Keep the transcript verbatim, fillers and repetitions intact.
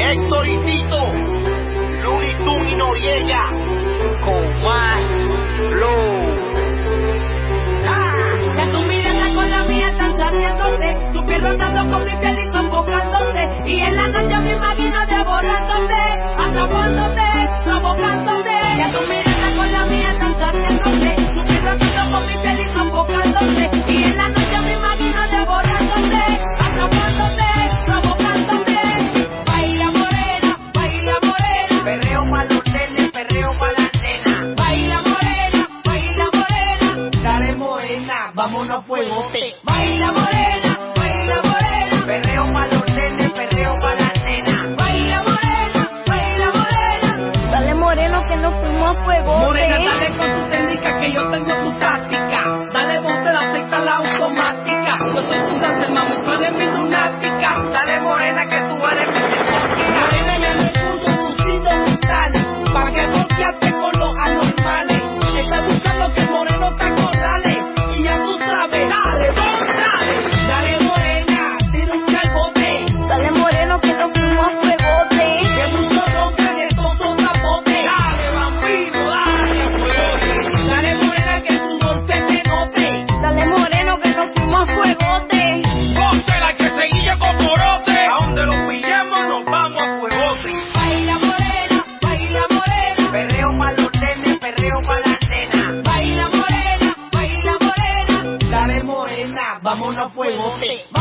Héctor y Tito, Looney Tunes y Noriega, con más flow. Ah, que tu mirada con la mía están saciándose, tu piel rotando con mi piel y sofocándose, y en la noche me imagino devorándote, atrapándote, provocándote. Que tu mirada con la mía están saciándose, tu piel rotando con mi piel y sofocándose, y en la noche me imagino devorándote, atrapándote, provocándote. Baila morena, baila morena, Perreo pa' los nenes, perreo pa' las nenas. baila morena, baila morena, Dale morena, vámonos a fuegote. baila morena, baila morena, Perreo pa' los nenes, perreo pa' las nenas. baila morena, baila morena. Dale moreno que nos fuimos a fuego. Morena, dale con tu técnica que yo tengo tu táctica. Dale bote, la secta, la automática. Yo soy tu dancer, mami, tú eres mi lunática. Dale morena que tú eres mi psicótica. Morena en el recurso, lucido brutales, pa' que boteaste con los anormales. Estás buscando que el moreno te acorrale, y ya tú sabes, dale, dale. Dale morena, tira un calbote. Dale moreno que nos fuimos a fuegote. Que mucho tocan estos son zapotes. Dale vampiro, dale a fuegote. Dale morena que tu dolce te note. Dale moreno que nos fuimos a fuegote. Ponte la que seguía con corote. A donde lo pillemos nos vamos a fuegote. Baila morena, baila morena, Perreo pa' los nenes, perreo pa' las nenas. baila morena, baila morena, Dale morena, vámonos a fuegote.